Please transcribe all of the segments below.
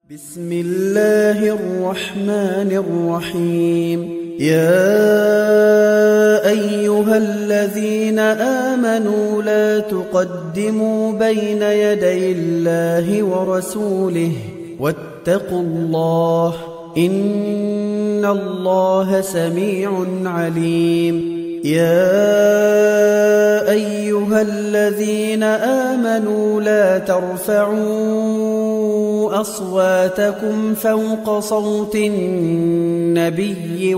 بسم الله الرحمن الرحيم. يا أيها الذين آمنوا لا تقدموا بين يدي الله ورسوله واتقوا الله إن الله سميع عليم. يا أيها الذين آمنوا لا ترفعوا أصواتكم فوق صوت النبي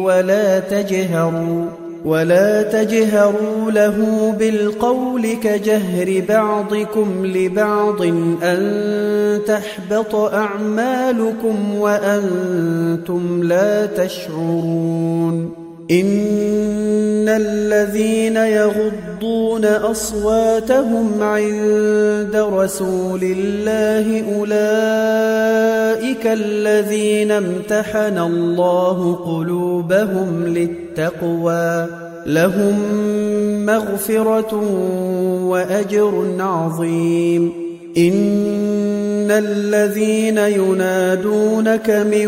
ولا تجهروا له بالقول كجهر بعضكم لبعض أن تحبط أعمالكم وأنتم لا تشعرون. إن الذين يغضون أصواتهم عند رسول الله أولئك الذين امتحن الله قلوبهم للتقوى لهم مغفرة وأجر عظيم. إن الذين ينادونك من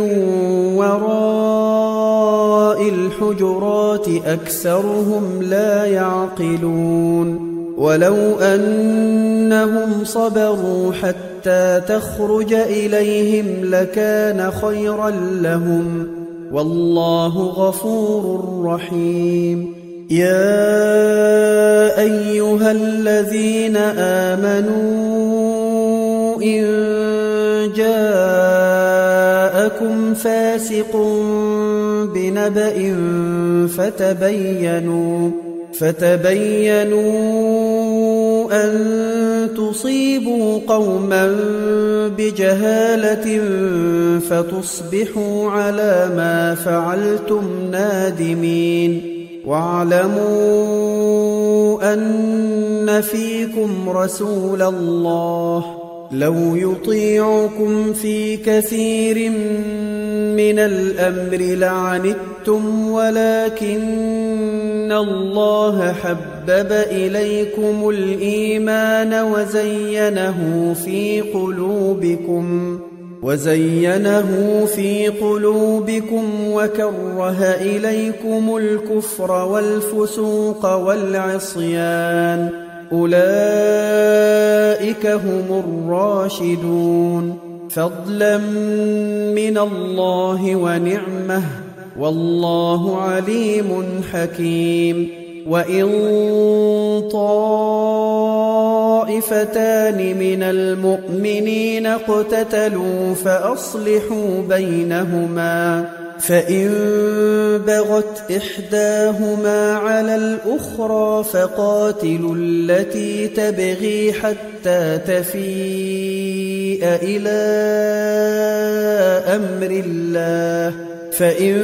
وراء الحجرات أكثرهم لا يعقلون. ولو أنهم صبروا حتى تخرج إليهم لكان خيرا لهم والله غفور رحيم. يا أيها الذين آمنوا إن جاءكم فاسق بنبأ فتبينوا أن تصيبوا قوما بجهالة فتصبحوا على ما فعلتم نادمين. واعلموا أن فيكم رسول الله لو يطيعكم في كثير من الأمر لعنتم ولكن الله حبب إليكم الإيمان وزينه في قلوبكم وكره إليكم الكفر والفسوق والعصيان أولئك هم الراشدون فضلا من الله ونعمه والله عليم حكيم. وإن طائفتان من المؤمنين اقتتلوا فأصلحوا بينهما فإن بغت إحداهما على الأخرى فقاتلوا التي تبغي حتى تفيء إلى أمر الله فإن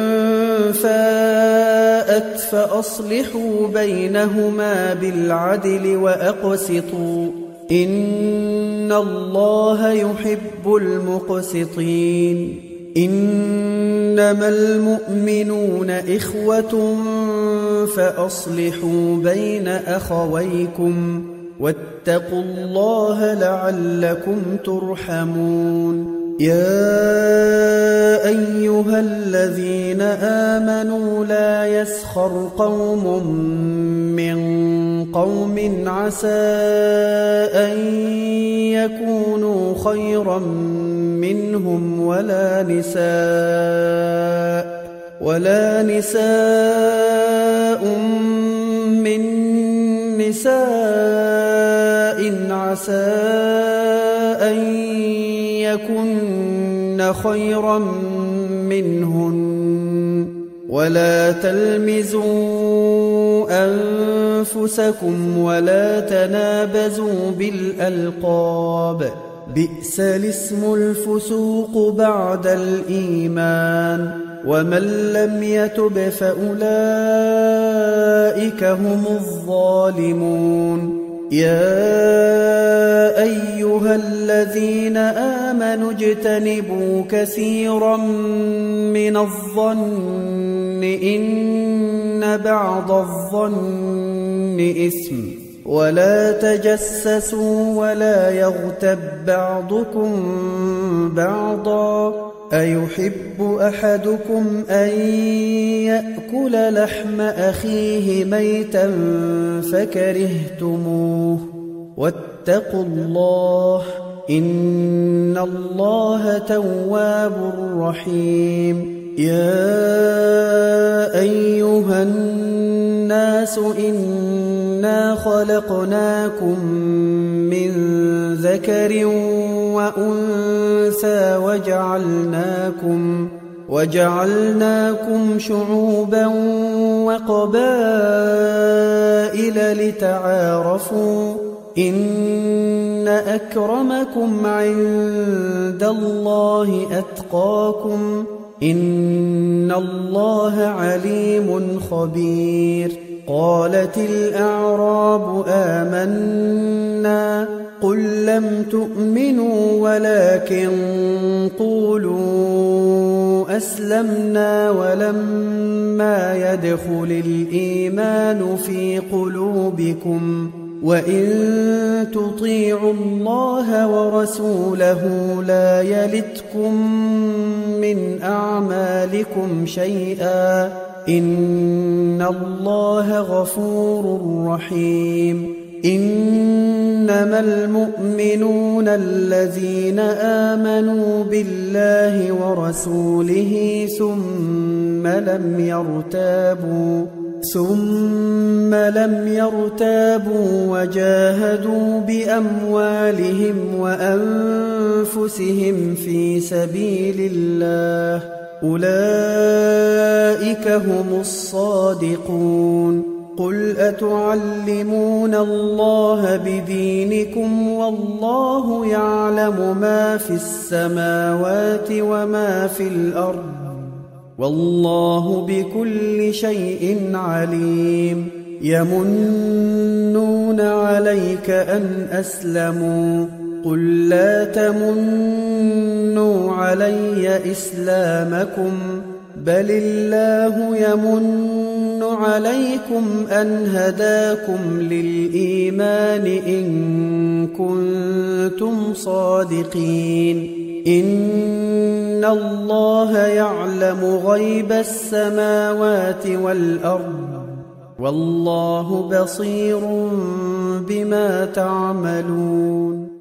فاءت فأصلحوا بينهما بالعدل وأقسطوا إن الله يحب المقسطين. إنما المؤمنون إخوة فأصلحوا بين أخويكم واتقوا الله لعلكم ترحمون. يا أيها الذين آمنوا لا يسخر قوم من قوم عسى أن يكونوا خيرا منهم ولا نساء من نساء عسى أن يكن خيرا منهن ولا تلمزوا أنفسكم ولا تنابزوا بالألقاب بئس الاسم الفسوق بعد الإيمان ومن لم يتب فأولئك هم الظالمون. يا أيها الذين آمنوا اجتنبوا كثيرا من الظن إن بعض الظن إثم ولا تجسسوا ولا يغتب بعضكم بعضا أيحب أحدكم أن يأكل لحم أخيه ميتا فكرهتموه واتقوا الله إن الله تواب رحيم يا أيها الناس إنا خلقناكم من ذكر وأنثى وجعلناكم شعوبا وقبائل لتعارفوا إن أكرمكم عند الله أتقاكم إن الله عليم خبير قالت الأعراب آمنا قل لم تؤمنوا ولكن قولوا أسلمنا ولما يدخل الإيمان في قلوبكم وإن تطيعوا الله ورسوله لا يلتكم من أعمالكم شيئا إن الله غفور رحيم إنما المؤمنون الذين آمنوا بالله ورسوله ثم لم يرتابوا وجاهدوا بأموالهم وأنفسهم في سبيل الله أولئك هم الصادقون قل أتعلمون الله بدينكم والله يعلم ما في السماوات وما في الأرض والله بكل شيء عليم يمنون عليك أن أسلموا قل لا تمنوا علي إسلامكم بل الله يمن عليكم أن هداكم للإيمان إن كنتم صادقين إن الله يعلم غيب السماوات والأرض والله بصير بما تعملون